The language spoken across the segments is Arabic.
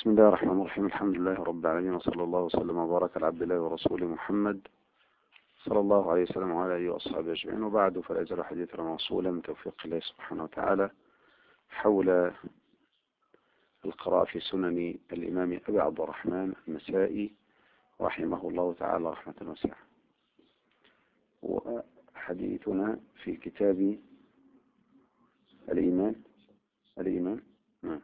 بسم الله الرحمن الرحيم. الحمد لله رب العالمين، وصلى الله وسلم وبارك على عبد الله ورسوله محمد صلى الله عليه وسلم وعلى آله وأصحابه أجمعين، وبعد، فلا يزال حديثنا موصولا من توفيق الله سبحانه وتعالى حول القراءة في سنن الإمام أبي عبد الرحمن النسائي رحمه الله تعالى رحمة واسعة. وحديثنا في كتاب الإيمان. نعم.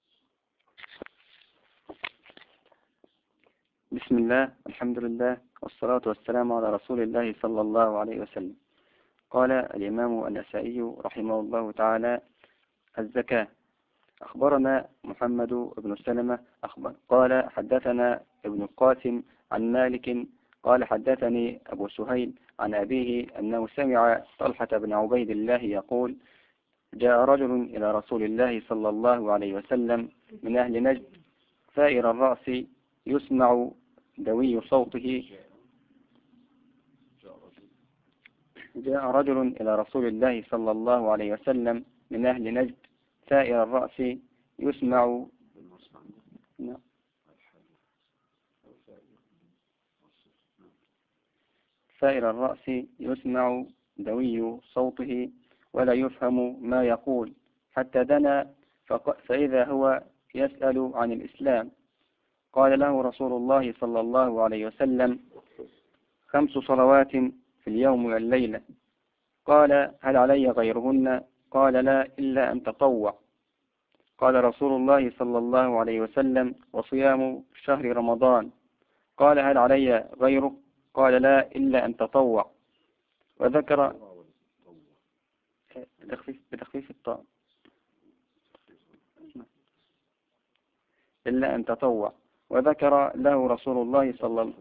بسم الله، الحمد لله، والصلاة والسلام على رسول الله صلى الله عليه وسلم. قال الإمام النسائي رحمه الله تعالى: الزكاة. أخبرنا محمد بن سلمة قال حدثنا ابن القاسم عن مالك قال حدثني أبو سهيل عن أبيه أنه سمع طلحة بن عبيد الله يقول: جاء رجل إلى رسول الله صلى الله عليه وسلم من أهل نجد ثائر الرأس يسمع دوي صوته. جاء رجل إلى رسول الله صلى الله عليه وسلم من أهل نجد ثائر الرأس يسمع ثائر الرأس يسمع دوي صوته ولا يفهم ما يقول، حتى دنا فإذا هو يسأل عن الإسلام. قال له رسول الله صلى الله عليه وسلم: 5 صلوات في اليوم والليلة. قال: هل علي غيرهن؟ قال: لا، إلا أن تطوع. قال رسول الله صلى الله عليه وسلم: وصيام شهر رمضان. قال: هل علي غيره؟ قال: لا، إلا أن تطوع. وذكر بتخفيف الطاء إلا أن تطوع. وذكر له رسول الله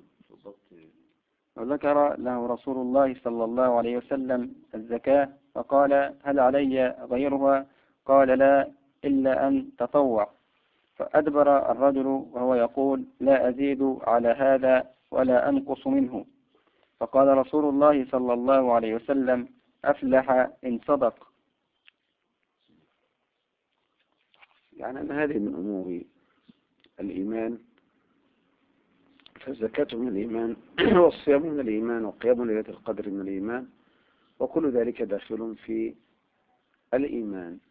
صلى الله عليه وسلم الزكاة، فقال: هل علي غيرها؟ قال: لا، إلا أن تطوع. فأدبر الرجل وهو يقول: لا أزيد على هذا ولا أنقص منه. فقال رسول الله صلى الله عليه وسلم: أفلح إن صدق. يعني أن هذه من أمور الإيمان، فالزكاة من الإيمان والصيام من الإيمان وقيام ليلة القدر من الإيمان، وكل ذلك داخل في الإيمان.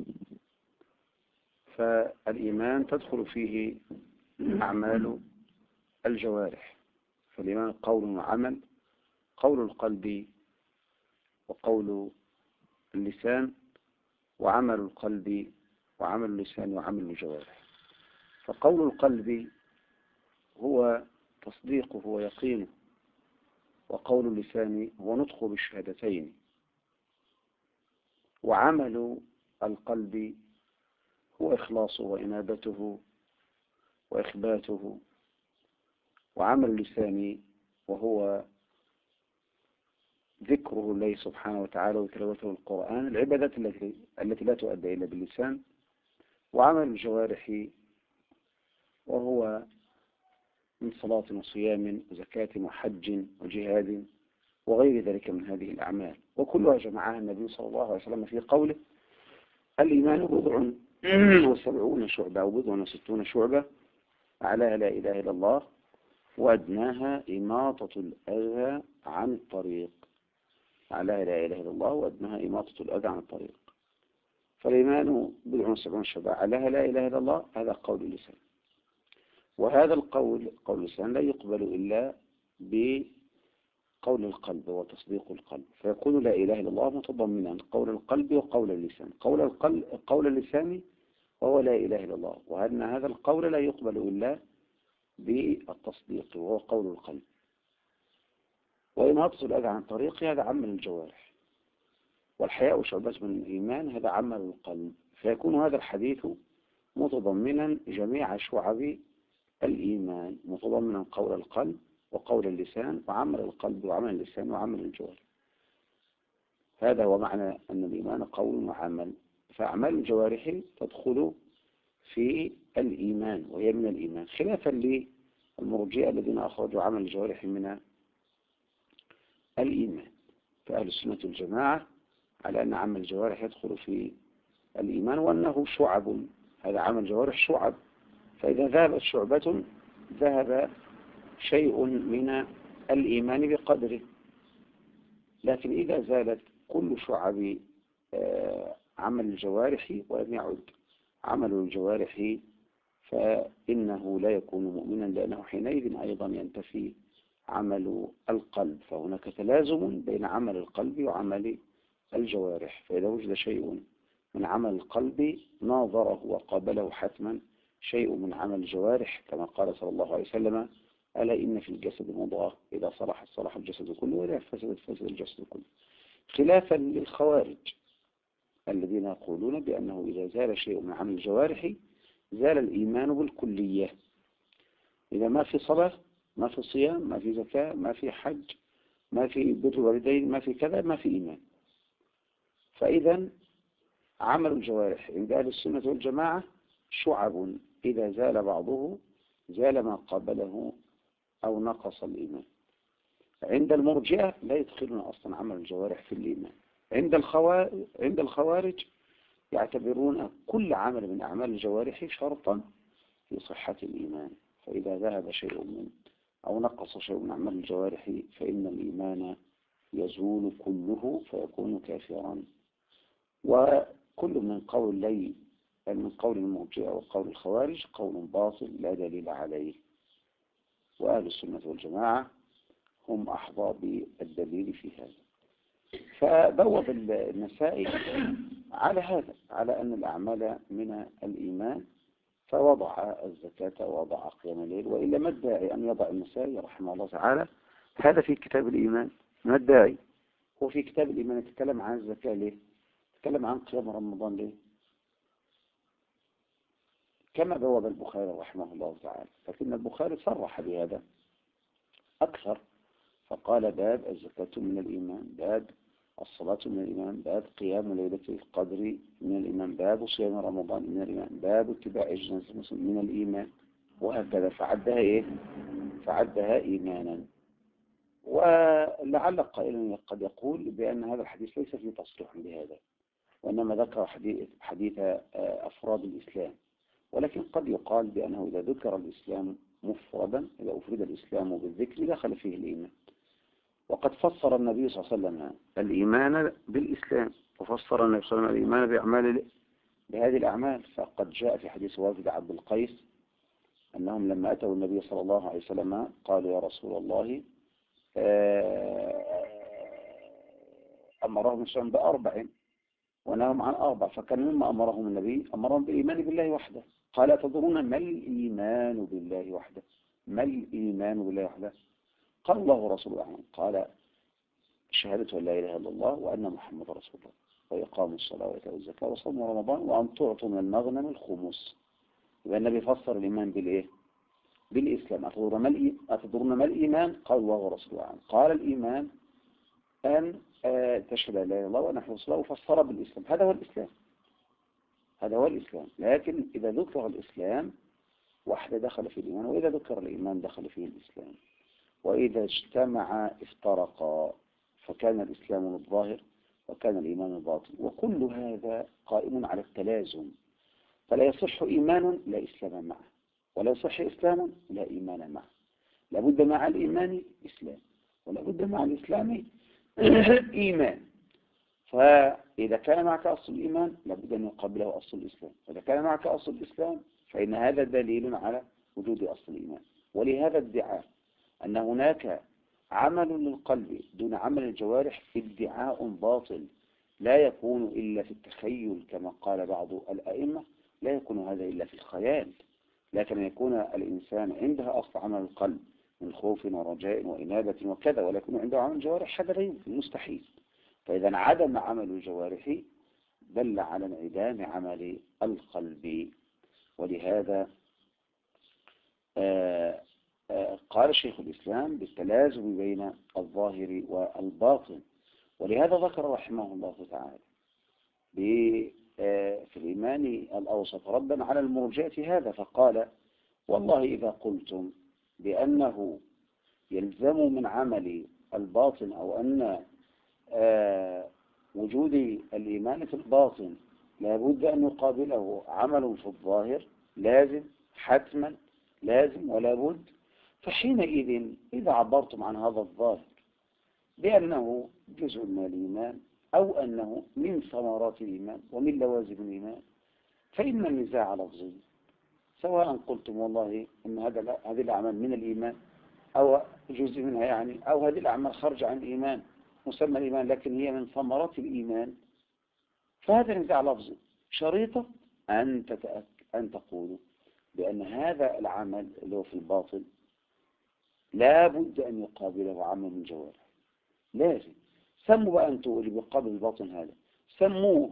فالإيمان تدخل فيه أعمال الجوارح، فالإيمان قول وعمل، قول القلب وقول اللسان، وعمل القلب وعمل اللسان وعمل الجوارح. فقول القلب هو تصديقه ويقينه، وقول اللسان هو نطقه بالشهادتين، وعمل القلب هو إخلاصه وإنابته وإخباته، وعمل اللسان وهو ذكره الله سبحانه وتعالى وتلاوته القرآن، العبادات التي لا تؤدى إلا باللسان، وعمل الجوارح وهو من صلاة وصيام وزكاة وحج وجهاد وغير ذلك من هذه الأعمال، وكلها جمعها النبي صلى الله عليه وسلم في قوله: الإيمان 70 شعبة أو 60 شعبة، أعلاها لا إله إلا الله، وأدناها إماطة الأذى عن الطريق. أعلاها لا إله إلا الله، وأدناها إماطة الأذى عن الطريق. فالإيمان 70 شعبة، أعلاها لا إله إلا الله، هذا قول اللسان. وهذا القول، قول اللسان، لا يقبل إلا بقول القلب وتصديق القلب، فيكون لا إله إلا الله متضمنا قول القلب وقول اللسان. قول اللسان وهو لا إله إلا الله، وأن هذا القول لا يقبل إلا بالتصديق وهو قول القلب. وإماطة الأذى عن طريق هذا عمل الجوارح. والحياء شعبة من الإيمان، هذا عمل القلب. فيكون هذا الحديث متضمنا جميع شعب الإيمان، متضمنا قول القلب وقول اللسان وعمل القلب وعمل اللسان وعمل الجوارح. هذا هو معنى أن الإيمان قول وعمل. فأعمال الجوارح تدخل في الإيمان وهي من الإيمان، خلافا للمرجئة الذين أخرجوا عمل الجوارح من الإيمان. فأهل السنة والجماعة على أن عمل الجوارح يدخل في الإيمان، وأنه شعب. هذا عمل الجوارح شعب، فإذا ذهبت شعبة ذهب شيء من الإيمان بقدره. لكن إذا زالت كل شعب عمل الجوارح ولم يعد عمل الجوارح فإنه لا يكون مؤمنا، لأنه حينئذ أيضا ينتفي عمل القلب. فهناك تلازم بين عمل القلب وعمل الجوارح. فإذا وجد شيء من عمل القلب ناظره وقابله حتما شيء من عمل الجوارح، كما قال صلى الله عليه وسلم: ألا إن في الجسد مضغة إذا صلحت صلح الجسد كله وإذا فسدت فسد الجسد كله. خلافا للخوارج الذين يقولون بأنه إذا زال شيء من عمل الجوارح زال الإيمان بالكلية. إذا ما في صلاة، ما في صيام، ما في زكاة، ما في حج، ما في بر الوالدين، ما في كذا، ما في إيمان. فإذا عمل الجوارح عند أهل السنة والجماعة شعب، إذا زال بعضه زال ما قابله أو نقص الإيمان. عند المرجئة لا يدخلون أصلا عمل الجوارح في الإيمان. عند الخوارج يعتبرون كل عمل من أعمال الجوارح شرطا في صحة الإيمان. فإذا ذهب شيء من أو نقص شيء من أعمال الجوارح فإن الإيمان يزول كله فيكون كافرا. وكل من قول المرجئة وقول الخوارج قول باطل لا دليل عليه. وأهل السنة والجماعة هم أحظى بالدليل في هذا. فبوب النسائي على هذا، على أن الأعمال من الإيمان، فوضع الزكاة ووضع قيام الليل. وإلا ما الداعي أن يضع النسائي رحمه الله تعالى هذا في كتاب الإيمان؟ ما الداعي؟ هو في كتاب الإيمان يتكلم عن الزكاة ليه؟ يتكلم عن قيام رمضان ليه؟ كما بوب البخاري رحمه الله تعالى. لكن البخاري صرح بهذا أكثر، فقال: باب الزكاة من الإيمان، باب الصلاة من الإيمان، باب قيام ليلة القدر من الإيمان، باب صيام رمضان من الإيمان، باب اتباع جنازة المسلم من الإيمان، وهكذا. فعدها إيمانا. ولعل قائلا قد يقول بأن هذا الحديث ليس فيه تصريح بهذا، وإنما ذكر حديث أفراد الإسلام. ولكن قد يقال بأنه إذا ذكر الإسلام مفردا، إذا أفرد الإسلام بالذكر دخل فيه الإيمان. وقد فسر النبي صلى الله عليه وسلم الإيمان بالإسلام، وفسر النبي صلى الله عليه وسلم الإيمان بهذه الأعمال. فقد جاء في حديث وافد عبد القيس أنهم لما أتوا النبي صلى الله عليه وسلم قالوا: يا رسول الله، أمرهم الإسلام بأربع ونههم عن أربع. فكان مما أمرهم النبي أمرهم بالإيمان بالله وحده. قال: أتدرون ما الإيمان بالله وحده؟ ما الإيمان بالله وحده؟ قال: الله ورسوله أعلم. قال: شهادة أن لا إله إلا الله وأن محمد رسول الله، وإقام الصلاة وإيتاء الزكاة وصوم رمضان وأن تعطوا من المغنم الخمس. يبقى النبي فسر الإيمان بالإيه؟ بالإسلام. أتدرون ما الإيمان؟ قال: الله ورسوله أعلم. قال: الإيمان أن تشهد أن لا إله إلا الله وأن محمد رسول الله، وفسر بالإسلام. هذا هو الإسلام، هذا هو الإسلام. لكن إذا ذكر الإسلام وحده دخل في الإيمان، وإذا ذكر الإيمان دخل فيه الإسلام. وإذا اجتمع افترقا، فكان الإسلام الظاهر وكان الإيمان الباطن. وكل هذا قائم على التلازم. فلا يصح إيمان لا إسلام معه، ولا يصح إسلام لا إيمان معه. لابد مع الإيمان إسلام، ولابد مع الإسلام إيمان. فإذا كان معك أصل الإيمان لابد أن يقابله أصل الإسلام، وإذا كان معك أصل الإسلام فإن هذا دليل على وجود أصل الإيمان. ولهذا ادعاء أن هناك عمل للقلب دون عمل الجوارح ادعاء باطل، لا يكون إلا في التخيل كما قال بعض الأئمة. لا يكون هذا إلا في الخيال. لكن يكون الإنسان عندها أصل عمل القلب من خوف ورجاء وإنابة وكذا، ولا يكون عنده عمل الجوارح، هذا لا يمكن، مستحيل. فإذا انعدم عمل الجوارح دل على انعدام عمل القلب. ولهذا قال شيخ الإسلام بالتلازم بين الظاهر والباطن. ولهذا ذكر رحمه الله تعالى في الإيمان الأوسط ردا على المرجئة هذا، فقال: والله إذا قلتم بأنه يلزم من عمل الباطن أو أن وجود الإيمان في الباطن لابد أن يقابله عمل في الظاهر، لازم، حتما لازم ولا بد. فحينئذ إذا عبرتم عن هذا الظاهر بأنه جزء من الإيمان أو أنه من ثمرات الإيمان ومن لوازم الإيمان فإن النزاع لفظي، سواء قلتم والله إن هذه الأعمال من الإيمان أو جزء منها يعني، أو هذه الأعمال خرج عن الإيمان مسمى الإيمان لكن هي من ثمرات الإيمان، فهذا نزاع لفظي. شريطة أن تقولوا بأن هذا العمل اللي هو في الباطل لا بد أن يقابله عمل من جوارح. لازم سموا بقى أنتوا اللي بيقابل الباطل هذا، سموه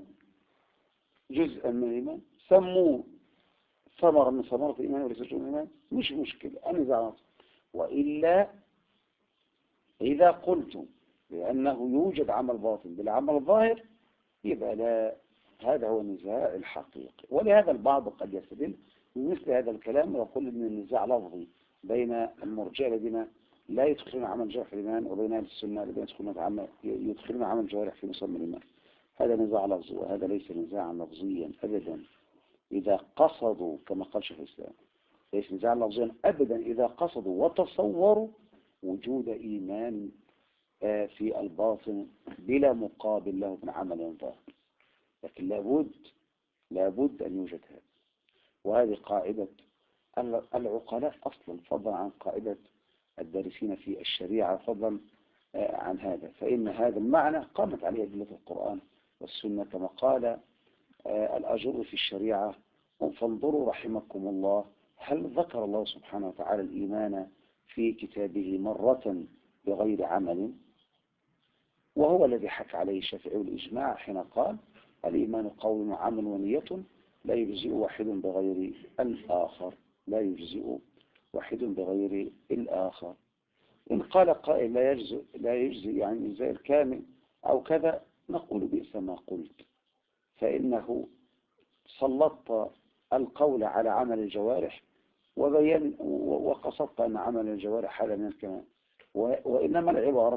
جزءا من الإيمان، سموه ثمرة من ثمرات الإيمان وليس جزء من الإيمان، مش مشكلة، أنا زعلت. وإلا إذا قلتم بأنه يوجد عمل باطل بالعمل الظاهر يبقى لا، هذا هو النزاع الحقيقي. ولهذا البعض قد يستدل بمثل هذا الكلام ويقول أن النزاع لفظي بين المرجئة الذين لا يدخلون عمل جوارح في الإيمان وبين أهل السنة الذين يدخلون عمل جوارح في مسمى الإيمان. هذا نزاع لفظي، وهذا ليس نزاعا لفظيا أبدا إذا قصدوا كما قال شيخ الإسلام، ليس نزاعا لفظيا أبدا إذا قصدوا وتصوروا وجود إيمان في الباطن بلا مقابل له من عمل ظاهر. لكن لابد أن يوجد هذا، وهذه قاعدة العقلاء أصلا فضلا عن قاعدة الدارسين في الشريعة فضلا عن هذا. فإن هذا المعنى قامت عليه أدلة القرآن والسنة كما قال الأجر في الشريعة فانظروا رحمكم الله هل ذكر الله سبحانه وتعالى الإيمان في كتابه مرة بغير عمل، وهو الذي حكى عليه الشافعي الإجماع حين قال الإيمان قول وعمل ونية لا يجزئ واحد بغير الآخر، لا يجزئ واحد بغير الآخر. إن قال قائل لا يجزئ يعني الإجزاء الكامل أو كذا، نقول بئس ما قلت، فإنه سلطت القول على عمل الجوارح وبين وقصدت أن عمل الجوارح حالة من الكمال، وإنما العبارة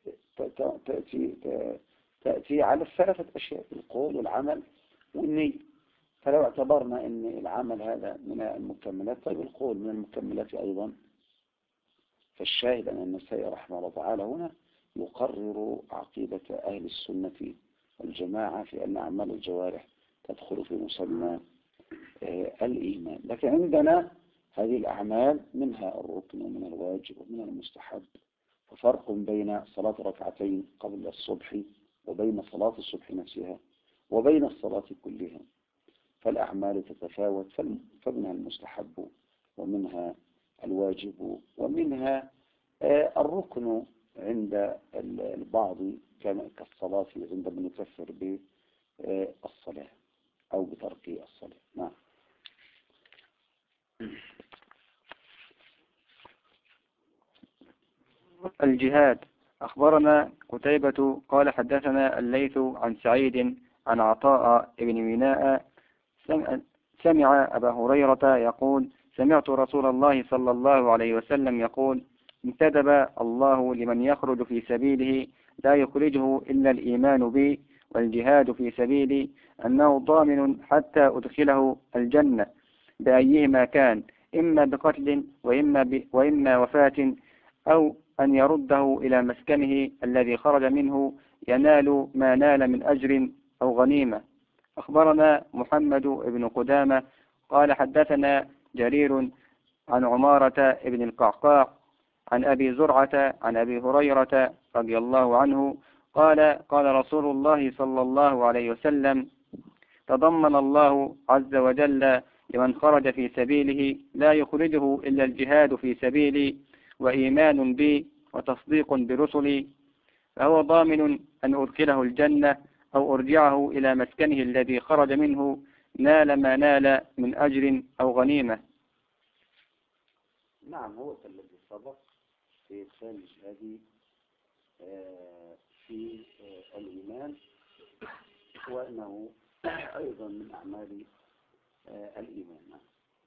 تأتي على الثلاثة أشياء: القول والعمل والنية. فلو اعتبرنا أن العمل هذا من المكملات طيب القول من المكملات أيضا، فالشاهد أن النسائي رحمه الله تعالى هنا يقرر عقيدة أهل السنة والجماعة في أن أعمال الجوارح تدخل في مسمى الإيمان. لكن عندنا هذه الأعمال منها الركن ومن الواجب ومن المستحب، ففرق بين صلاة ركعتين قبل الصبح وبين صلاة الصبح نفسها وبين الصلاة كلها، فالأعمال تتفاوت، فمنها المستحب ومنها الواجب ومنها الركن عند البعض كالصلاة عند من يكفر بالصلاة أو بترك الصلاة. نعم. الجهاد. أخبرنا قتيبة قال حدثنا الليث عن سعيد عن عطاء بن ميناء سمع أبا هريرة يقول سمعت رسول الله صلى الله عليه وسلم يقول انتدب الله لمن يخرج في سبيله لا يخرجه إلا الإيمان بي والجهاد في سبيلي أنه ضامن حتى أدخله الجنة بأيهما كان، إما بقتل وإما وفاة، أو أن يرده إلى مسكنه الذي خرج منه ينال ما نال من أجر أو غنيمة. أخبرنا محمد بن قدامة قال حدثنا جرير عن عمارة بن القعقاع عن أبي زرعة عن أبي هريرة رضي الله عنه قال قال رسول الله صلى الله عليه وسلم تضمن الله عز وجل لمن خرج في سبيله لا يخرجه إلا الجهاد في سبيلي وإيمان بي وتصديق برسلي، فهو ضامن أن أدخله الجنة أو أرجعه إلى مسكنه الذي خرج منه نال ما نال من أجر أو غنيمة. نعم، هو الذي سبق في إدخال الجهاد في الإيمان، وأنه أيضا من أعمال الإيمان.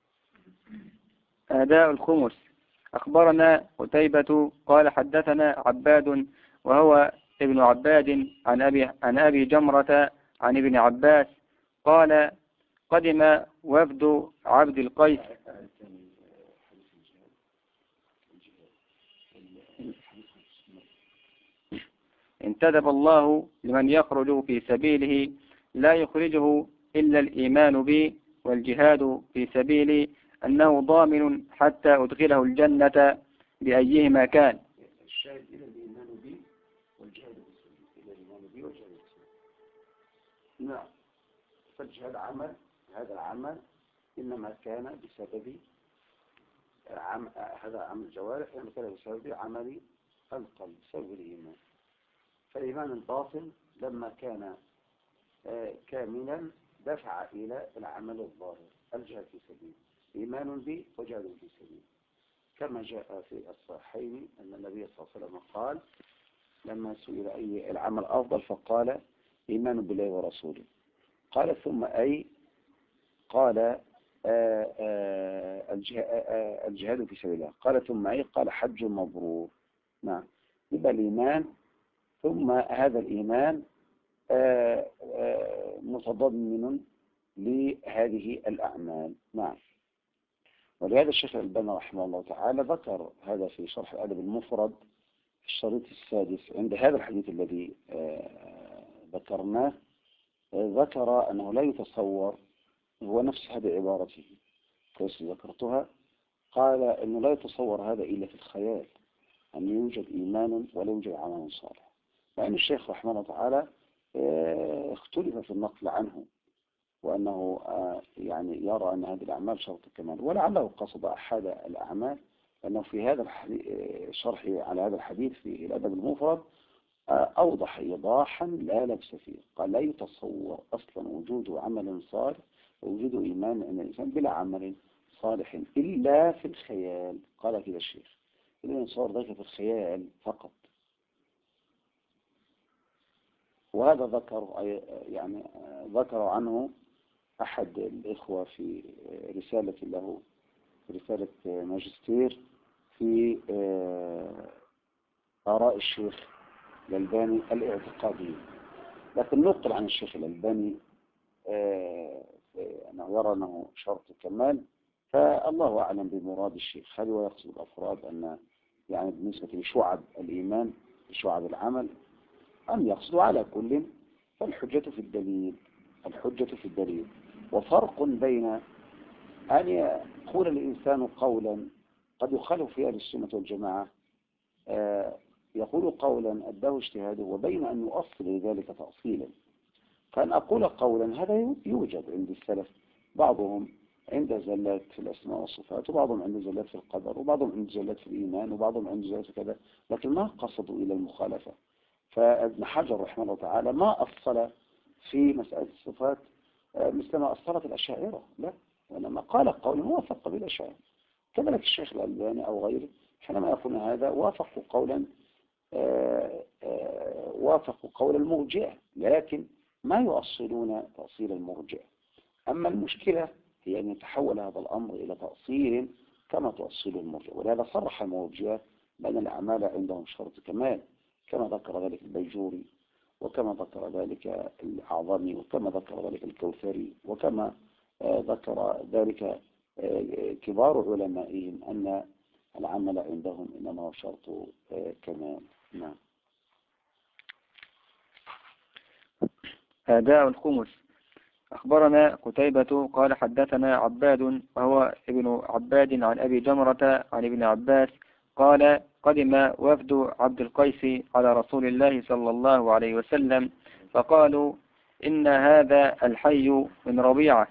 أداء الخمس. أخبرنا قتيبة قال حدثنا عباد وهو ابن عباد عن أبي جمرة عن ابن عباس قال قدم وفد عبد القيس انتدب الله لمن يخرج في سبيله لا يخرجه إلا الإيمان بي والجهاد في سبيلي أنه ضامن حتى أدخله الجنة بأيهما كان. الشاهد إلى الإيمان بي والجهاد في سبيلي، إلى الإيمان بي والجهاد في سبيلي. نعم، فالجهاد عمل، هذا العمل إنما كان بسبب هذا عمل الجوارح، إنما كان بسبب عمل القلب، بسبب الإيمان. فالإيمان الباطن لما كان كاملا دفع إلى العمل الظاهر، الجهاد في سبيل، إيمان به وجهاد في سبيل، كما جاء في الصحيحين أن النبي صلى الله عليه وسلم قال لما سئل أي العمل أفضل فقال إيمان بالله ورسوله، قال ثم أي؟ قال الجهاد في سبيل الله، قال ثم أي؟ قال حج مبرور. نعم، يبقى الإيمان ثم هذا الإيمان متضمن لهذه الأعمال. نعم، ولهذا الشيخ الألباني رحمه الله تعالى ذكر هذا في شرح الأدب المفرد في الشريط السادس عند هذا الحديث الذي ذكرناه، ذكر أنه لا يتصور، هو نفس هذه عبارته كيف ذكرتها، قال أنه لا يتصور هذا إلا في الخيال أن يوجد إيمان ولا يوجد عمل صالح، لأن الشيخ رحمه الله تعالى اختلف في النقل عنه، وأنه يعني يرى أن هذه الأعمال شرط الكمال، ولعله قصد أحد الأعمال، لأنه في هذا الشرح على هذا الحديث في الأدب المفرد أوضح إيضاحا لا لبس فيه، قال لا يتصور أصلا وجود عمل صالح ووجود إيمان أن الإنسان بلا عمل صالح إلا في الخيال. قال كده الشيخ إلا يتصور ذلك في الخيال فقط. وهذا ذكر عنه أحد الإخوة في رسالة له، رسالة ماجستير في آراء الشيخ الألباني الاعتقادية، لكن نقل عن الشيخ الألباني أنه يرى أنه شرط الكمال، فالله أعلم بمراد الشيخ، هل هو يقصد الأفراد أن يعني بالنسبة لشعب الإيمان شعب العمل، أم يقصد على كل؟ فالحجة في الدليل، الحجة في الدليل. وفرق بين أن يقول الإنسان قولا قد يخالف في أهل السنة والجماعة، يقول قولا أداه اجتهاده، وبين أن يؤصل لذلك تأصيلا. فأن أقول قولا هذا يوجد عند السلف، بعضهم عند زلات في الأسماء والصفات، وبعضهم عند زلات في القدر، وبعضهم عند زلات في الإيمان، وبعضهم عند زلات في كذا، لكن ما قصدوا إلى المخالفة. فابن حجر رحمه الله تعالى ما أصل في مسألة الصفات مثل ما أصلت الأشاعرة، لا، وإنما قال قولا وافق بالأشاعرة. كذلك الشيخ الألباني أو غيره حينما يقول هذا وافقوا قولا وافقوا قول المرجئة، لكن ما يؤصلون تأصيل المرجئة. أما المشكلة هي أن يتحول هذا الأمر إلى تأصيل كما تؤصل المرجئة، ولهذا صرح المرجئة بأن الأعمال عندهم شرط كمال، كما ذكر ذلك البيجوري، وكما ذكر ذلك الأعظمي، وكما ذكر ذلك الكوثري، وكما ذكر ذلك كبار علمائهم أن العمل عندهم إنما هو شرط كمال. نعم. أداء الخمس. أخبرنا قتيبة قال حدثنا عباد وهو ابن عباد عن أبي جمرة عن ابن عباس قال قدم وفد عبد القيس على رسول الله صلى الله عليه وسلم فقالوا إن هذا الحي من ربيعة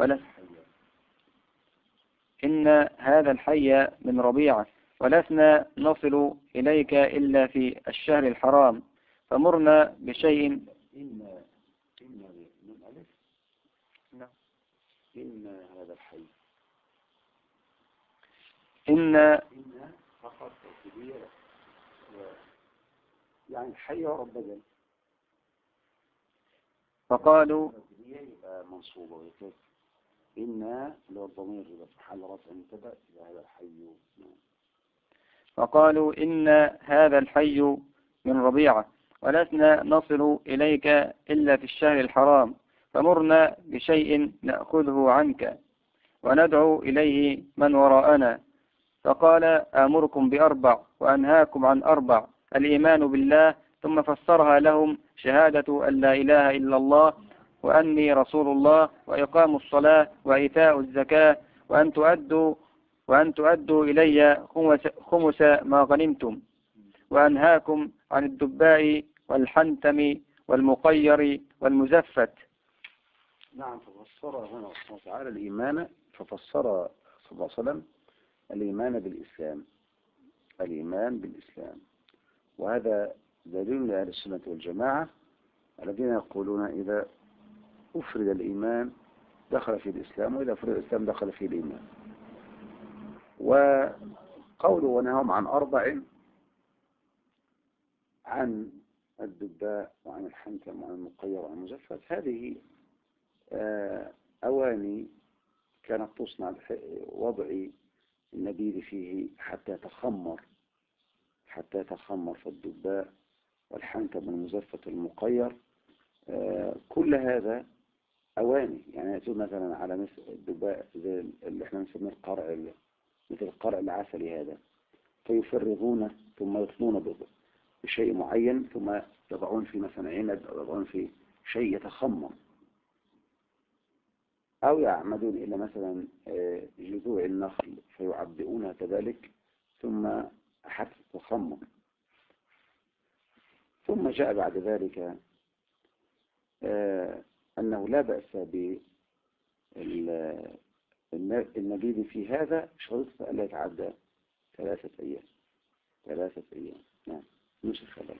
ولسنا نصل إليك إلا في الشهر الحرام فمرنا بشيء. إن هذا الحي إن فقط يعني الحي هو رب بدل، فقالوا منصوبة وكذا، إن لو الضمير إذا في محل رفع مبتدأ إذا هذا الحي. فقالوا إن هذا الحي من ربيعة ولسنا نصل إليك إلا في الشهر الحرام فمرنا بشيء نأخذه عنك وندعو إليه من وراءنا. فقال آمركم بأربع وأنهاكم عن أربع: الإيمان بالله ثم فسرها لهم شهادة أن لا إله إلا الله وأني رسول الله وإقام الصلاة وإيتاء الزكاة وأن تؤدوا إلي خمس ما غنمتم، وأنهاكم عن الدباء والحنتم والمقير والمزفت. نعم. ففسر هنا سبحانه وتعالى الإيمان، ففسر صلى الله عليه وسلم الإيمان بالإسلام، الإيمان بالإسلام. وهذا دليل لأهل السنة والجماعة الذين يقولون إذا أفرد الإيمان دخل في الإسلام، وإذا أفرد الإسلام دخل في الإيمان. وقوله ونهاهم عن 4، عن الدباء وعن الحنتم وعن المقير وعن المزفت، هذه أواني كانت تصنع وضع النبيذ فيه حتى يتخمر في الدباء والحنتم والمزفت والمقير. كل هذا أواني، يعني يأتون مثلا على مثل الدباء زي اللي احنا نسميه القرع، مثل القرع العسلي هذا، فيفرغونه ثم يطلون بشيء معين، ثم يضعون في مثلا عنب أو يضعون في شيء يتخمر، أو يعمدون إلى مثلا جذوع النخل فيعبئونها كذلك ثم حتى تتخمر. ثم جاء بعد ذلك أنه لا بأس بالنبيذ في هذا شرط ألا يتعدى 3 أيام. 3 أيام. نعم. نسخ هذا.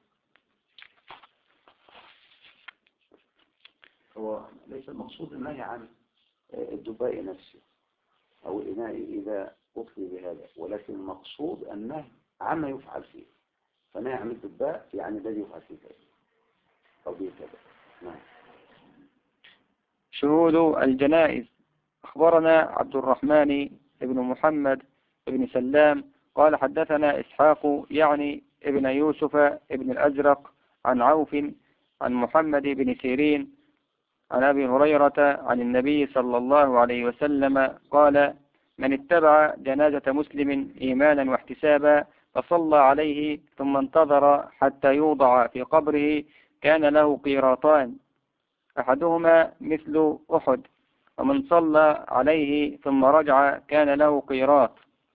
هو ليس المقصود النهي عن الدباء نفسه أو الإناء إذا أطلي بهذا، ولكن المقصود النهي عما يفعل فيه. فنهي عن الدباء يعني الذي يفعل فيه كذا أو به كذا. نعم. شهود الجنائز. أخبرنا عبد الرحمن بن محمد بن سلام قال حدثنا إسحاق يعني ابن يوسف ابن الأزرق عن عوف عن محمد بن سيرين عن أبي هريرة عن النبي صلى الله عليه وسلم قال: من اتبع جنازة مسلم إيمانا واحتسابا فصلى عليه ثم انتظر حتى يوضع في قبره كان له قيراطان، أحدهما مثل أحد، ومن صلى عليه ثم رجع كان له قيراط.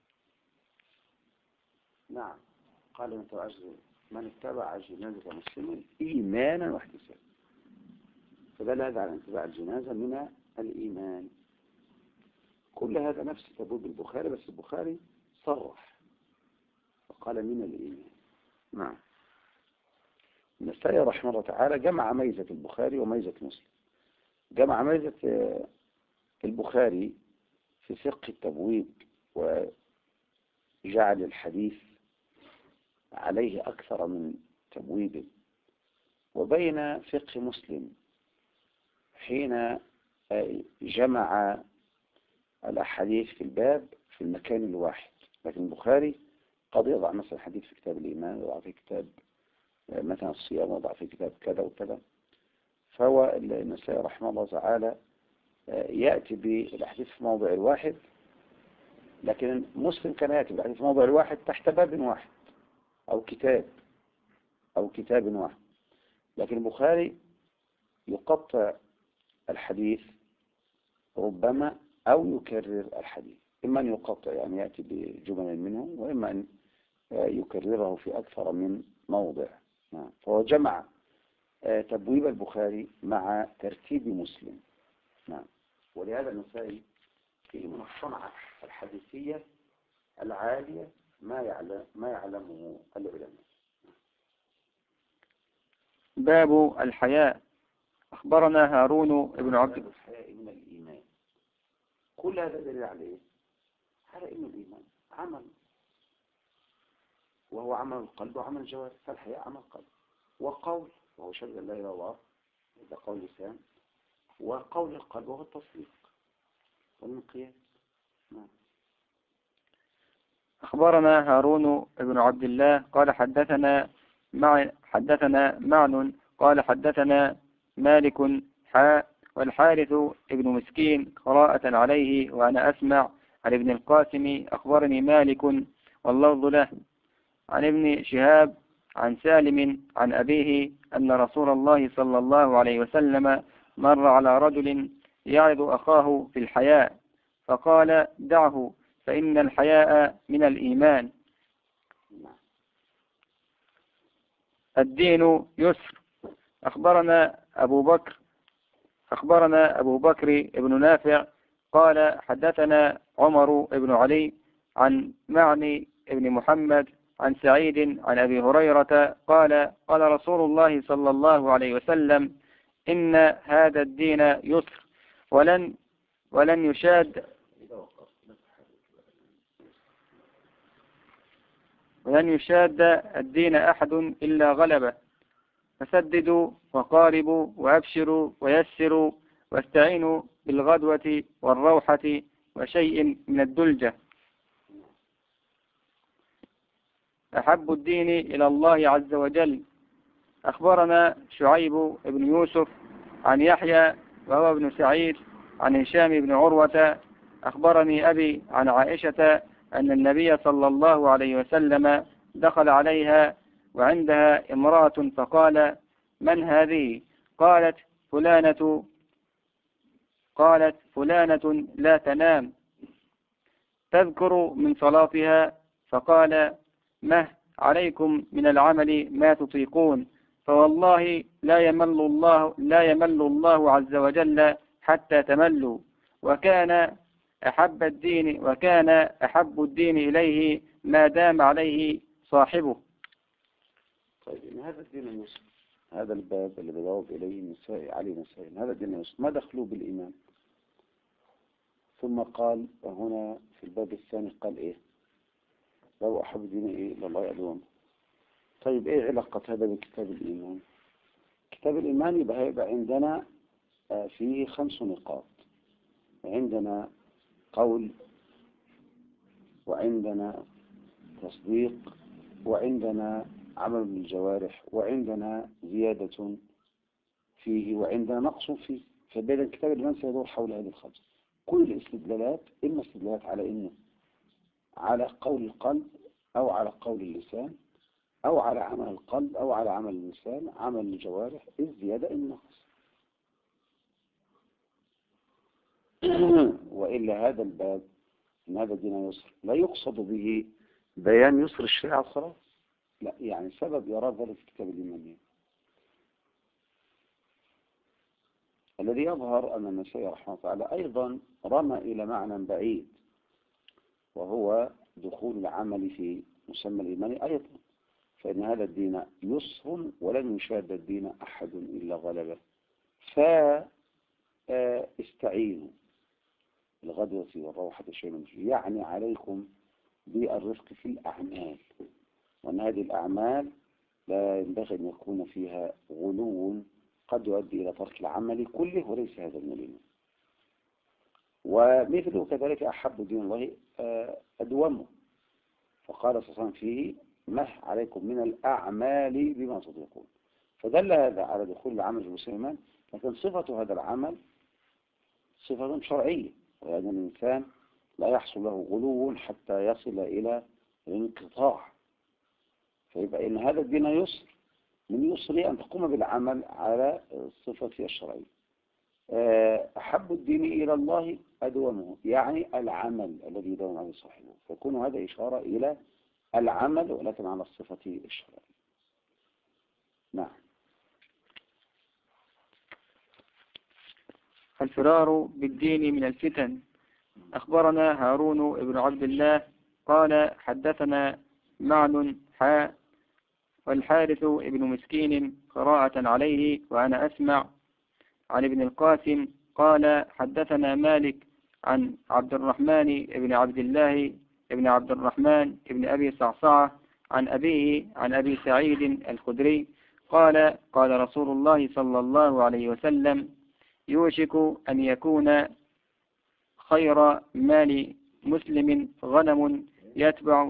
نعم. قال من اتبع جنازة مسلم إيمانا واحتسابا، فدل هذا على اتباع الجنازة من الإيمان. كل هذا نفس تبوب البخاري، بس البخاري صرح وقال من الإيمان. نعم. النسائي رحمه الله تعالى جمع ميزة البخاري وميزة مسلم. جمع ميزة البخاري في فقه التبويب وجعل الحديث عليه أكثر من تبويب، وبين فقه مسلم حين جمع الأحاديث في الباب في المكان الواحد. لكن البخاري قد يضع مثلا حديث في كتاب الإيمان، يضع في كتاب مثلا الصيام، يضع في كتاب كذا وكذا. فهو النسائي رحمه الله تعالى يأتي بالأحاديث في موضع الواحد، لكن مسلم كان يأتي بالأحاديث في موضع الواحد تحت باب واحد أو كتاب واحد. لكن البخاري يقطع الحديث ربما أو يكرر الحديث، إما أن يقطع يعني يأتي بجمل منه، وإما أن يكرره في أكثر من موضع. فهو جمع تبويب البخاري مع ترتيب مسلم. نعم. ولهذا النسائي فيه من الصنعة الحديثية العالية ما يعلمه العلماء. باب الحياء. أخبرنا هارون بن عبد الحياء من الإيمان. كل هذا دليل عليه على إن الإيمان عمل، وهو عمل القلب وعمل الجوارح. فالحياء عمل قلب وقول، وهو شهادة لا إله إلا الله، هذا قول لسان، وقول القلب وهو التصديق والانقياد. أخبرنا هارون بن عبد الله قال حدثنا معن قال حدثنا مالك والحارث ابن مسكين قراءة عليه وأنا أسمع عن ابن القاسم أخبرني مالك واللفظ له عن ابن شهاب عن سالم عن أبيه أن رسول الله صلى الله عليه وسلم مر على رجل يعظ أخاه في الحياء فقال دعه فإن الحياء من الإيمان. الدين يسر. أخبرنا أبو بكر بن نافع قال حدثنا عمر بن علي عن معني بن محمد عن سعيد عن أبي هريرة قال قال رسول الله صلى الله عليه وسلم إن هذا الدين يسر ولن يشاد الدين أحد إلا غلبه. فسددوا وقاربوا وأبشروا ويسروا واستعينوا بالغدوة والروحة وشيء من الدلجة. أحب الدين إلى الله عز وجل. أخبرنا شعيب بن يوسف عن يحيى وهو ابن سعيد عن هشام بن عروة أخبرني أبي عن عائشة أن النبي صلى الله عليه وسلم دخل عليها وعندها امرأة فقال من هذه؟ قالت فلانة لا تنام تذكر من صلاتها. فقال مه عليكم من العمل ما تطيقون فوالله لا يمل الله عز وجل حتى تملوا. وكان أحب الدين إليه ما دام عليه صاحبه. طيب هذا الدين المسلم، هذا الباب اللي بيجاوب إليه النسائي علي مسائل، هذا الدين المسلم ما دخلوا بالإيمان؟ ثم قال هنا في الباب الثاني قال إيه؟ لو أحب الدين إيه لله أدوم. طيب إيه علاقة هذا بكتاب الإيمان؟ كتاب الإيمان يبقى عندنا فيه 5 نقاط. عندنا قول، وعندنا تصديق، وعندنا عمل بالجوارح، وعندنا زيادة فيه، وعندنا نقص فيه. فبدأ كتاب الإيمان سيدور حول هذه ال5. كل الاستدلالات إما استدلالات على إنه على قول القلب أو على قول اللسان أو على عمل القلب أو على عمل اللسان، عمل الجوارح، الزيادة النقص. وإلا هذا الباب إن هذا الدين يسر لا يقصد به بيان يسر الشريعة الصلاة، لا، يعني سبب يرى ذلك في كتاب الإيمان. الذي يظهر أن النسائي رحمه الله تعالى أيضا رمى إلى معنى بعيد، وهو دخول العمل في مسمى الإيمان أيضا. فإن هذا الدين يسر ولن يشاد الدين أحد إلا غلبه. فاستعينوا الغدوة والروحة شيء من شيء، يعني عليكم بالرفق في الأعمال، وأن هذه الأعمال لا ينبغي أن يكون فيها غلو قد يؤدي إلى ترك العمل كله، وليس هذا من الإيمان. ومثله كذلك أحب دين الله أدومه، فقال صلى الله عليه وسلم فيه مه عليكم من الأعمال بما تطيقون. فدل هذا على دخول العمل في المسلمان، لكن صفة هذا العمل صفة شرعية، وأن الإنسان لا يحصل له غلو حتى يصل إلى الانقطاع. فيبقى إن هذا الدين يسر، من يسر أن تقوم بالعمل على الصفة الشرعية. أحب الدين إلى الله أدومه، يعني العمل الذي يدوم عليه صاحبه، فيكون هذا إشارة إلى العمل ولكن على الصفة الشرعية. نعم. الفرار بالدين من الفتن. أخبرنا هارون بن عبد الله قال حدثنا معن والحارث ابن مسكين قراءة عليه وأنا أسمع عن ابن القاسم قال حدثنا مالك عن عبد الرحمن بن عبد الله ابن عبد الرحمن ابن أبي صعصعة عن أبيه عن أبي سعيد الخدري قال قال رسول الله صلى الله عليه وسلم يوشك أن يكون خير مال مسلم غنم يتبع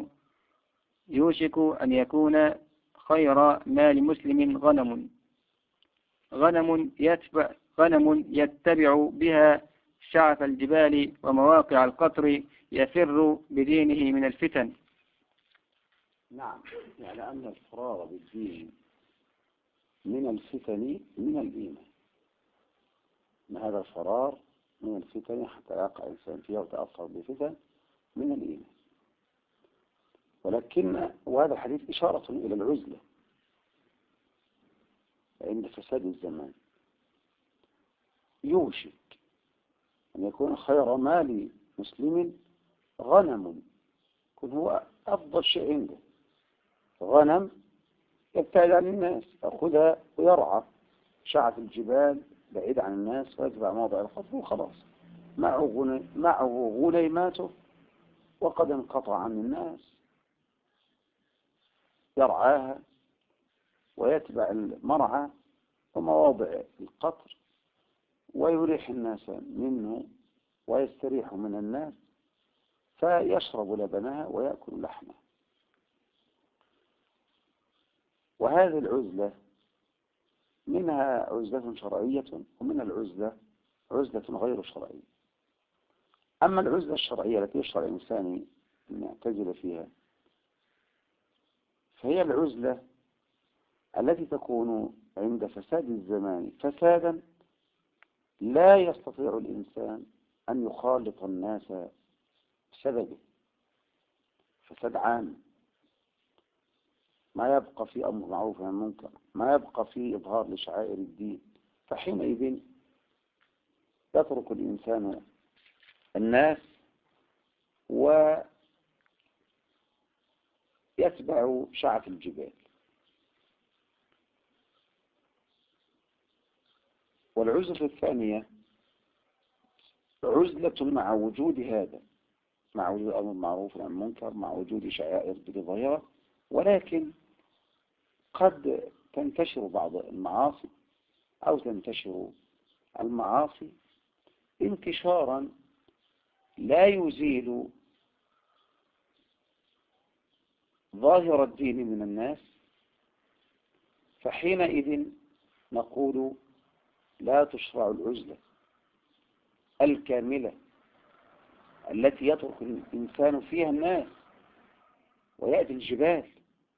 غنم يتبع بها شعف الجبال ومواقع القطر يفر بدينه من الفتن. نعم، يعني أن الفرار بالدين من الفتن من الإيمان، أن هذا الفرار من الفتن حتى يقع الإنسان فيها وتأثر بفتن من الإيمان. ولكن وهذا الحديث إشارة إلى العزلة عند فساد الزمان. يوشك أن يكون خير مال مسلم غنم، يكون هو أفضل شيء عنده، غنم يبتعد عن الناس، يأخذها ويرعى شعف الجبال بعيد عن الناس ويتبع موضع الخطف وخلاص، معه غنيماته وقد انقطع عن الناس، يرعاها ويتبع المرعى ومواضع القطر ويريح الناس منه ويستريح من الناس، فيشرب لبنها ويأكل لحمها. وهذه العزلة منها عزلة شرعية ومن العزلة عزلة غير شرعية. أما العزلة الشرعية التي يشرع الإنسان أن يعتزل فيها فهي العزلة التي تكون عند فساد الزمان فسادا لا يستطيع الإنسان أن يخالط الناس بسببه، فساد عام، ما يبقى في أمر معروف عن المنكر، ما يبقى في إظهار لشعائر الدين، فحينئذ يترك الإنسان الناس ويتبع شعف الجبال. والعزلة الثانية عزلة مع وجود هذا، مع وجود أمر معروف عن المنكر، مع وجود شعائر ظاهرة، ولكن قد تنتشر بعض المعاصي أو تنتشر المعاصي انتشارا لا يزيل ظاهر الدين من الناس، فحينئذ نقول لا تشرع العزلة الكاملة التي يترك الإنسان فيها الناس ويأتي الجبال،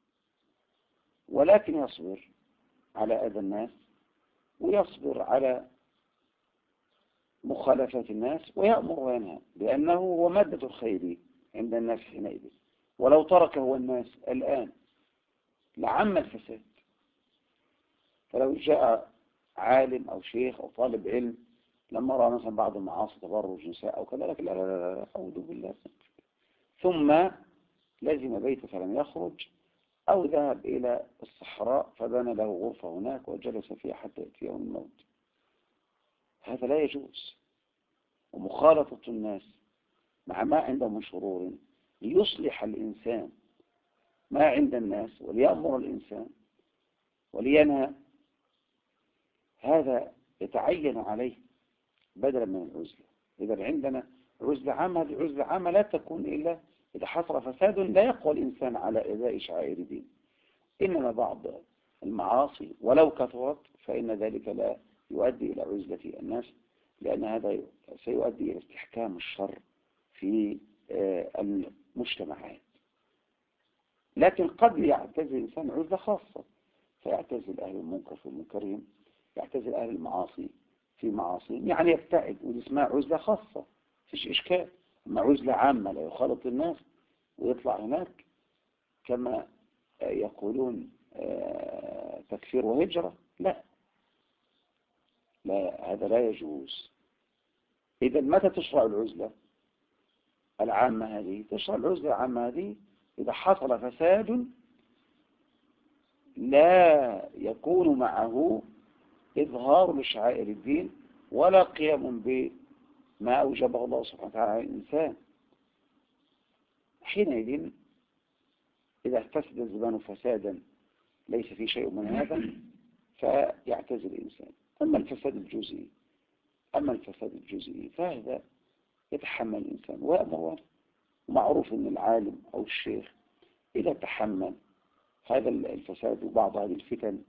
ولكن يصبر على أذى الناس ويصبر على مخالفة الناس ويأمر وينهى، لأنه هو مادة الخير عند الناس حينئذ. ولو تركه الناس الآن لعم الفساد. فلو جاء عالم أو شيخ أو طالب علم لما رأى مثلا بعض المعاصي تبرج نساء أو كذا، لكن لا لا لا لا أعوذ بالله، ثم لزم بيته فلم يخرج، أو ذهب إلى الصحراء فبنى له غرفة هناك وجلس فيها حتى يأتيه الموت، هذا لا يجوز. ومخالطة الناس مع ما عندهم من شرور ليصلح الإنسان ما عند الناس وليأمر الإنسان ولينهى، هذا يتعين عليه بدلا من العزلة. إذا عندنا عزلة عامة، العزلة عامة لا تكون إلا إذا حصل فساد لا يقوى الإنسان على إزاء شعائر دين. إنما بعض المعاصي ولو كثرت فإن ذلك لا يؤدي إلى عزلة الناس، لأن هذا سيؤدي إلى استحكام الشر في المجتمعات. لكن قد يعتزل الإنسان عزلة خاصة، فيعتزل أهل المنكر في منكرهم، يعتزل أهل المعاصي في معاصيهم، يعني يبتعد، ودي اسمها عزلة خاصة، فيش إشكال. أما عزلة عامة لا يخالط الناس ويطلع هناك كما يقولون تكفير وهجرة، لا لا، هذا لا يجوز. إذا متى تشرع العزلة العامة هذه؟ تشرع العزلة العامة هذه إذا حصل فساد لا يكون معه إظهار لشعائر الدين ولا قيام بما أوجبه الله سبحانه وتعالى على الإنسان. حينئذ إذا فسد الزمان فسادا ليس فيه شيء من هذا فيعتزل الإنسان. أما الفساد الجزئي فهذا يتحمل الإنسان ويأمر. ومعروف أن العالم أو الشيخ إذا تحمل هذا الفساد وبعض هذه الفتن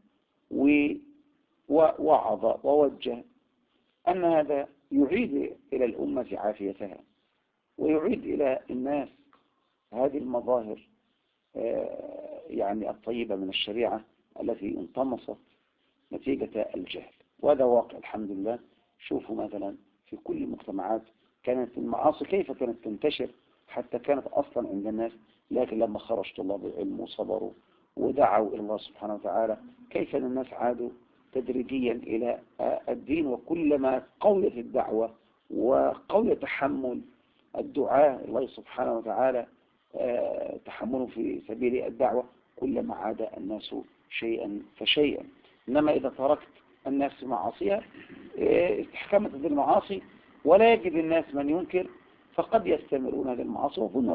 ووعظ ووجه أن هذا يعيد إلى الأمة عافيتها ويعيد إلى الناس هذه المظاهر يعني الطيبة من الشريعة التي انطمست نتيجة الجهل. وهذا واقع الحمد لله. شوفوا مثلا في كل المجتمعات كانت المعاصي كيف كانت تنتشر، حتى كانت أصلا عند الناس، لكن لما خرج طلاب العلم وصبروا ودعوا إلى الله سبحانه وتعالى كيف أن الناس عادوا تدريجيا إلى الدين. وكلما قويت الدعوة وقوي تحمل الدعاء الله سبحانه وتعالى تحمله في سبيل الدعوة، كلما عاد الناس شيئا فشيئا. إنما إذا تركت الناس في معاصيها استحكمت هذه المعاصي ولا يجد الناس من ينكر، فقد يستمرون هذه المعاصي ويظنوا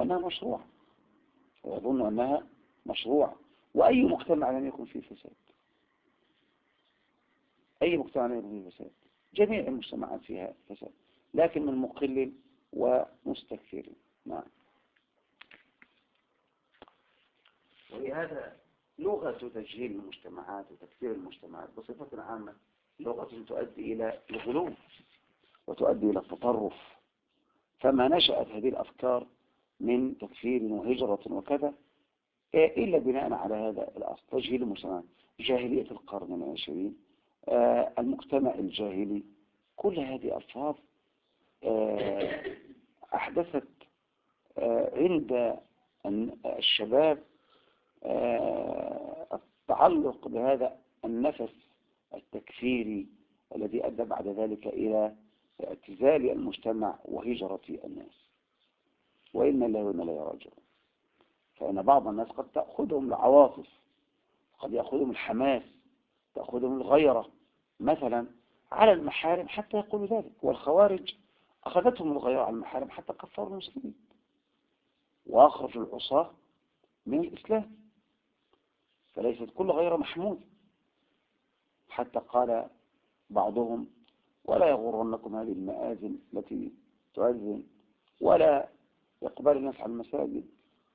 أنها مشروعة. وأي مجتمع لم يكن فيه فساد، أي مجتمع لم يكن فيه فساد، جميع المجتمعات فيها فساد، لكن من مقل ومستكثر. نعم. ولهذا لغة تجهيل المجتمعات وتكثير المجتمعات بصفة عامة لغة تؤدي إلى الغلو وتؤدي إلى التطرف. فما نشأت هذه الأفكار من تكفير وهجرة وكذا إلا بناء على هذا الأصل، تجهيل المجتمعات، جاهلية القرن العشرين، المجتمع الجاهلي. كل هذه ألفاظ أحدثت عند الشباب التعلق بهذا النفس التكفيري الذي أدى بعد ذلك إلى اعتزال المجتمع وهجرة الناس. وإن الله وإن الله راجعون. فإن بعض الناس قد تأخذهم العواطف، قد يأخذهم الحماس، تأخذهم الغيرة مثلا على المحارم حتى يقولوا ذلك. والخوارج أخذتهم الغيرة على المحارم حتى كفروا المسلمين وأخرجوا العصاة من الإسلام. فليست كل غيرة محمود، حتى قال بعضهم: ولا يغرنكم هذه المآذن التي تؤذن ولا يقبل الناس على المساجد.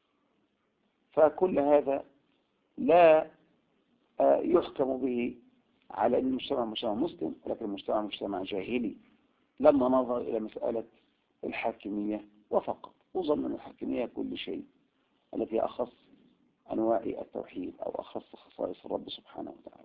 فكل هذا لا يحكم به على أن المجتمع مجتمع مسلم، ولكن المجتمع مجتمع جاهلي لما نظر إلى مسألة الحاكمية وفقط، وظن أن الحاكمية كل شيء، التي أخص أنواع التوحيد أو أخص خصائص الرب سبحانه وتعالى.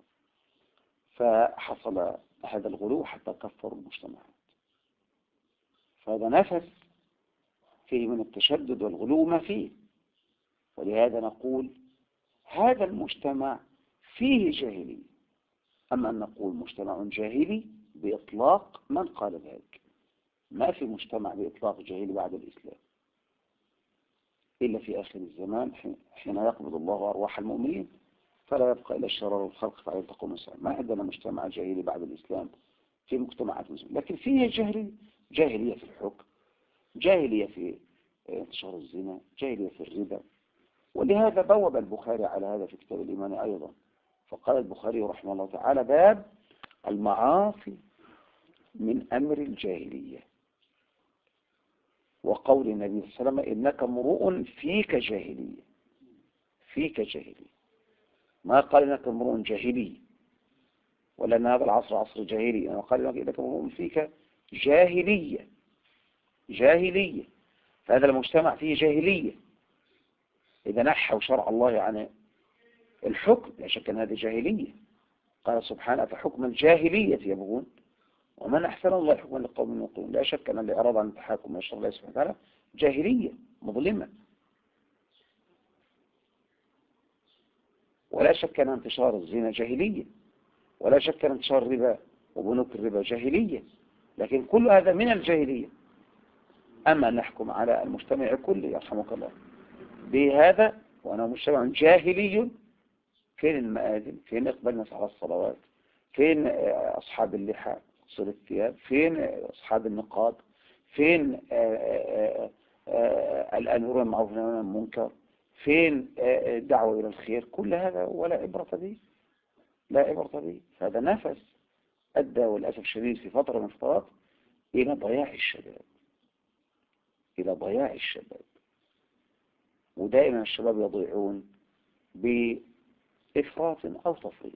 فحصل هذا الغلو حتى كفروا المجتمعات. فهذا نفس فيه من التشدد والغلو ما فيه. ولهذا نقول هذا المجتمع فيه جاهلية. أما أن نقول مجتمع جاهلي بإطلاق من قال ذلك، ما في مجتمع بإطلاق جاهلي بعد الإسلام إلا في آخر الزمان حين يقبض الله أرواح المؤمنين فلا يبقى إلا الشرار الخلق فعليه تقوم الساعة. ما عندنا مجتمع جاهلي بعد الإسلام في مجتمعات مسلمة، لكن فيه جاهلية في الحكم، جاهلية في انتشار الزنا، جاهلية في الربا. ولهذا بوب البخاري على هذا في كتاب الإيمان أيضا، فقال البخاري رحمه الله تعالى: باب المعاصي من أمر الجاهلية. وقول النبي صلى الله عليه وسلم: إنك امرؤ فيك جاهلية. فيك جاهلية، ما قال إنك امرؤ جاهلي ولا أن هذا العصر عصر جاهلي، أنا قال إنك امرؤ فيك جاهلية. جاهلية، فهذا المجتمع فيه جاهلية. إذا نحوا شرع الله عن الحكم لا شك أن هذه جاهلية. قال سبحانه: فحكم الجاهلية يبغون ومن أحسن الله حكما لقوم يوقنون. لا شك أن الإعراض عن التحاكم من شرع الله سبحانه وتعالى جاهلية مظلمة. ولا شك أن انتشار الزنا جاهلية، ولا شك أن انتشار الربا وبنوك الربا جاهلية، لكن كل هذا من الجاهلية. أما نحكم على المجتمع كله يرحمك الله بهذا وأنا مجتمع جاهلي، فين المآذن؟ فين إقبال الناس على الصلوات؟ فين أصحاب اللحى قصر الثياب؟ فين أصحاب النقاب؟ فين الأمر بالمعروف والنهي عن المنكر؟ فين الدعوة إلى الخير؟ كل هذا ولا عبرة به، لا عبرة به. هذا نفس أدى والأسف الشديد في فترة من الفترات إلى ضياع الشباب، إلى ضياع الشباب. ودائما الشباب يضيعون بإفراط أو تفريط،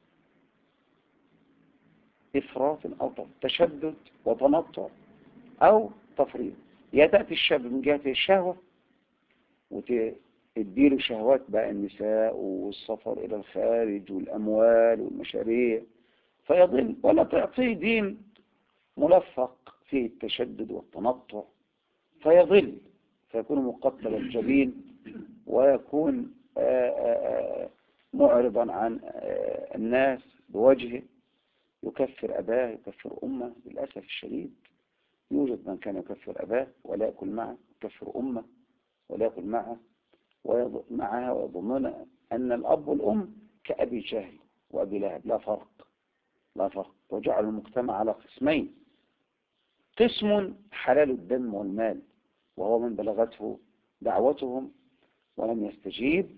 إفراط أو تفريط، تشدد وتنطع أو تفريط. يا تأتي الشاب من جهة الشهوة اديله شهوات بقى النساء والسفر إلى الخارج والأموال والمشاريع فيضل، ولا تعطيه دين ملفق فيه التشدد والتنطع فيضل، فيكون مقتل الجبين ويكون معرضا عن الناس بوجهه، يكفر أباه يكفر أمه. للأسف الشديد يوجد من كان يكفر أباه ولا يأكل معه، يكفر أمه ولا يأكل معها ويظنون أن الأب والأم كأبي جهل وأبي لهب، لا فرق. وجعل المجتمع على قسمين: قسم حلال الدم والمال وهو من بلغته دعوتهم ولم يستجيب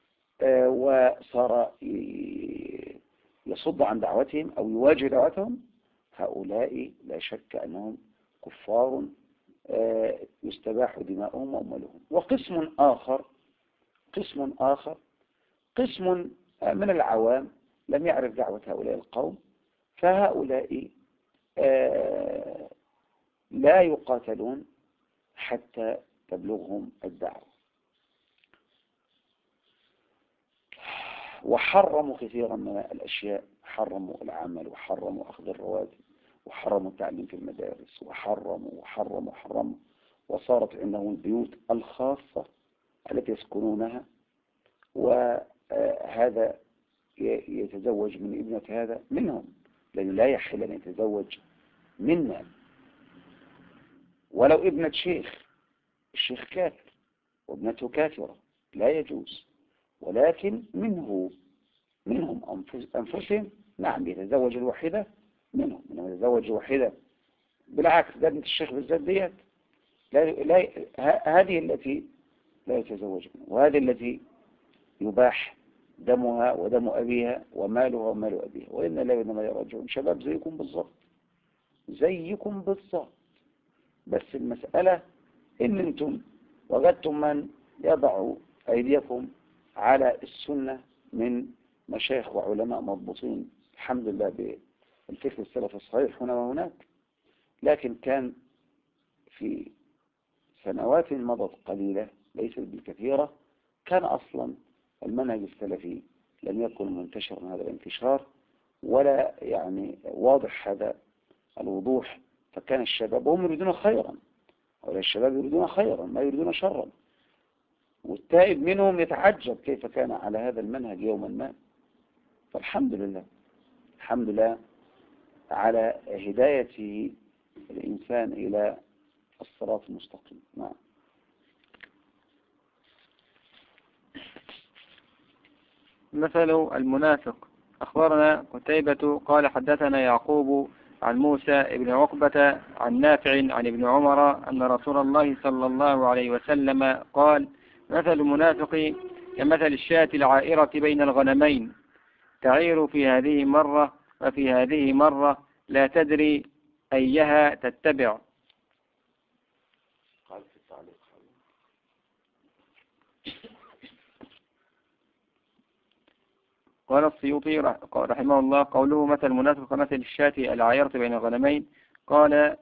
وصار يصد عن دعوتهم أو يواجه دعوتهم، هؤلاء لا شك أنهم كفار يستباح دماؤهم وأموالهم. وقسم آخر قسم من العوام لم يعرف دعوة هؤلاء القوم، فهؤلاء لا يقاتلون حتى تبلغهم الدعوة. وحرموا كثيرا من الأشياء، حرموا العمل وحرموا أخذ الرواتب وحرموا التعليم في المدارس وحرموا وصارت عندهم البيوت الخاصة التي يسكنونها، وهذا يتزوج من ابنة هذا منهم، لأن لا يحل أن يتزوج منا ولو ابنة شيخ، الشيخ كافر وابنته كافرة لا يجوز، ولكن منهم أنفسهم نعم يتزوج الوحيدة منهم يتزوج الوحيدة. بالعكس ده ابنة الشيخ بالذات ديت هذه التي لا يتزوج منها، وهذه التي يباح دمها ودم أبيها ومالها ومال أبيها، وإن لا إنما يرجعون. شباب زيكم بالضبط، بس المسألة إن أنتم وجدتم من يضع أيديكم على السنة من مشايخ وعلماء مضبوطين الحمد لله بالفكر السلف الصحيح هنا وهناك، لكن كان في سنوات مضت قليلة ليست بالكثيرة كان أصلا المنهج السلفي لم يكن منتشرا هذا الانتشار ولا يعني واضح هذا الوضوح، فكان الشباب هم يريدون خيرا، ولا الشباب يريدون خيرا ما يريدون شرا، والتائب منهم يتعجب كيف كان على هذا المنهج يوما ما. فالحمد لله على هداية الإنسان إلى الصراط المستقيم. نعم. مثل المنافق. أخبرنا قتيبة قال حدثنا يعقوب عن موسى بن عقبة عن نافع عن ابن عمر أن رسول الله صلى الله عليه وسلم قال: مثل المنافق كمثل الشاة العائرة بين الغنمين، تعير في هذه مرة وفي هذه مرة، لا تدري أيها تتبع. قال في التعليق قال السيوطي رحمه الله: قوله مثل المنافق كمثل الشاة العائرة بين الغنمين، قال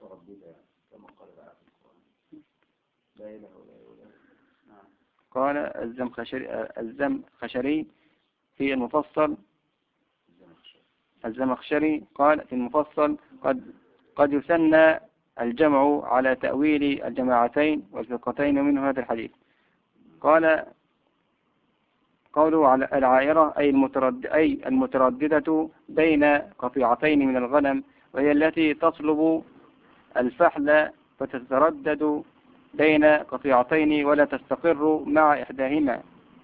الزمخشري في المفصل الزمخشري قال في المفصل: قد يثنى الجمع على تأويل الجماعتين والفرقتين منه هذا الحديث. قال قوله على العائرة أي المترددة بين قطيعتين من الغنم، وهي التي تطلب الفحل فتتردد بين قطيعتين ولا تستقر مع إحداهما.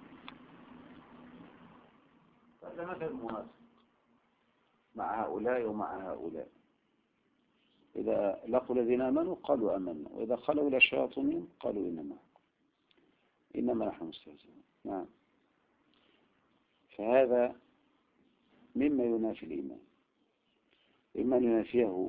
هذا مثل مناسب مع هؤلاء ومع هؤلاء، إذا لقوا الذين آمنوا قالوا آمنا، وإذا خلوا إلى الشياطين قالوا إنما نحن مستهزئون. نعم. فهذا مما ينافي الإيمان، إما أن ينافيه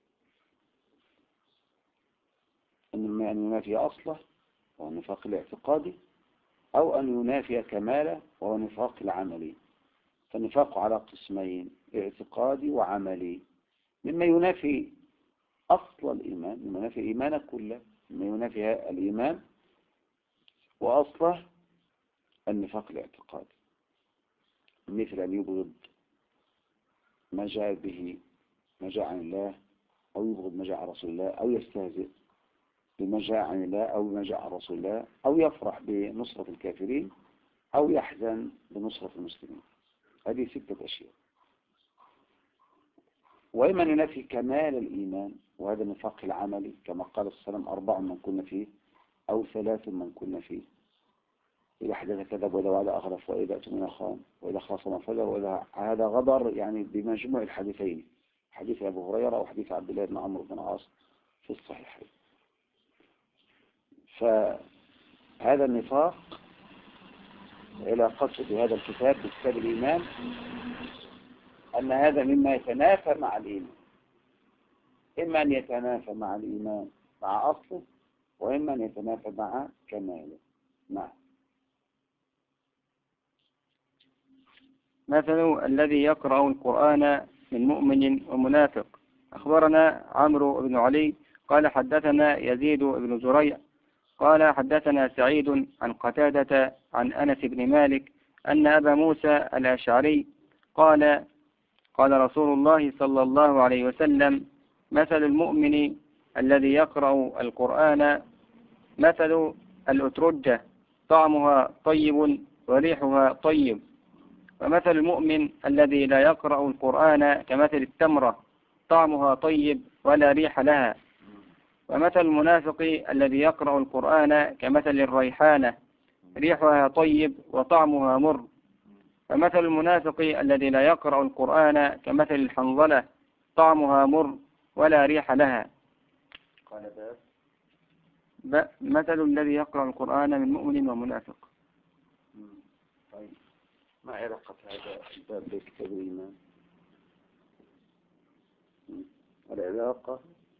أن ينافي أصله وهو النفاق الاعتقادي، أو أن ينافي كماله وهو النفاق العملي. فالنفاق على قسمين: اعتقادي وعملي. مما ينافي أصل الإيمان، مما ينافي إيمانك كله، مما ينافي الإيمان وأصله النفاق الاعتقادي، مثل أن يبغض ما جاء به ما جاء عن الله، أو يبغض ما جاء عن رسول الله، أو يستهزئ بما جاء عن الله أو بما جاء عن رسول الله، أو يفرح بنصرة الكافرين، أو يحزن بنصرة المسلمين. هذه 6 أشياء. وإما ينافي كمال الإيمان، وهذا النفاق العملي كما قال صلى الله عليه وسلم: 4 من كنا فيه، أو 3 من كنا فيه: إذا حدث كذب، وإذا وعد أخلف، وإذا اؤتمن خان، وإذا خاصم فجر، وإذا هذا غدر. يعني بمجموع الحديثين، حديث أبو هريرة وحديث عبد الله بن عمرو بن العاص في الصحيحين. فهذا النفاق علاقته بهذا الكتاب، بكتاب الإيمان، أن هذا مما يتنافى مع الإيمان، إما أن يتنافى مع الإيمان مع أصله، وإما أن يتنافى مع كماله. نعم. مثل الذي يقرأ القرآن من مؤمن ومنافق. أخبرنا عمرو بن علي قال حدثنا يزيد بن زريع قال حدثنا سعيد عن قتادة عن أنس بن مالك أن أبا موسى الأشعري قال قال رسول الله صلى الله عليه وسلم: مثل المؤمن الذي يقرأ القرآن مثل الأترجة، طعمها طيب وريحها طيب. ومثل المؤمن الذي لا يقرأ القرآن كمثل التمرة، طعمها طيب ولا ريح لها. ومثل المنافق الذي يقرأ القرآن كمثل الريحانة، ريحها طيب وطعمها مر. ومثل المنافق الذي لا يقرأ القرآن كمثل الحنظلة، طعمها مر ولا ريح لها. مثل الذي يقرأ القرآن من مؤمن ومنافق. طيب، ما علاقة هذا الباب بكتاب الإيمان؟ العلاقة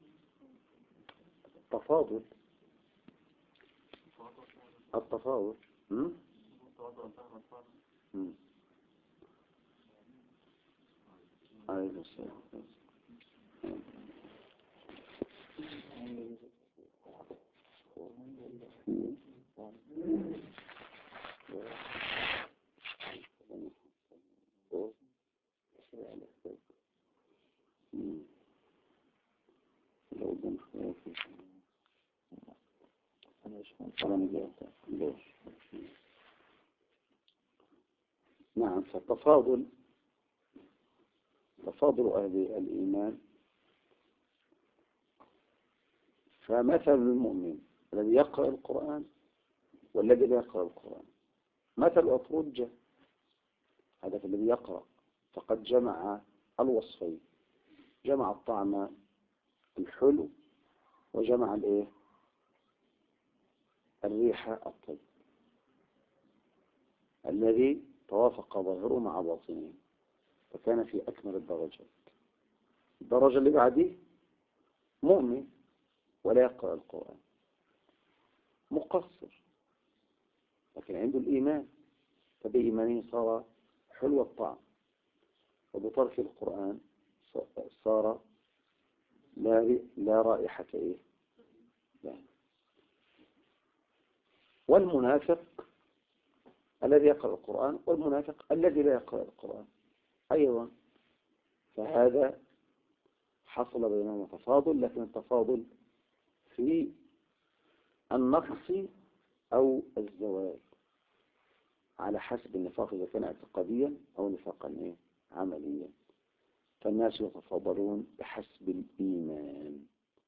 التفاضل. عليه السلام. نعم. فالتفاضل، تفاضل أهل الإيمان. فمثل المؤمن الذي يقرأ القرآن والذي لا يقرأ القرآن مثل أترجة. هذا الذي يقرأ فقد جمع الوصفين، جمع الطعم الحلو وجمع الريحة الطيب، الذي توافق ظاهره مع باطنه، فكان في أكمل الدرجات. الدرجة اللي بعديه مؤمن ولا يقرأ القرآن، مقصر لكن عنده الإيمان، فبإيمانه صار حلو الطعم، وبترك القرآن صار لا رائحة لا. والمنافق الذي يقرأ القرآن والمنافق الذي لا يقرأ القرآن أيضا، فهذا حصل بينهما تفاضل، لكن التفاضل في النقص أو الزوال على حسب النفاق، إذا كان اعتقاديا أو نفاقا عمليا. فالناس يتفاضلون بحسب الإيمان،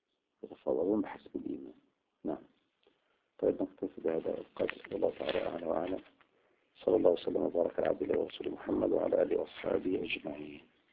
نعم. طيب، نكتفي بهذا القدر، والله تعالى أعلى وأعلم. صلى الله وسلم وبارك على عبد الله ورسوله محمد وعلى آله وأصحابه أجمعين.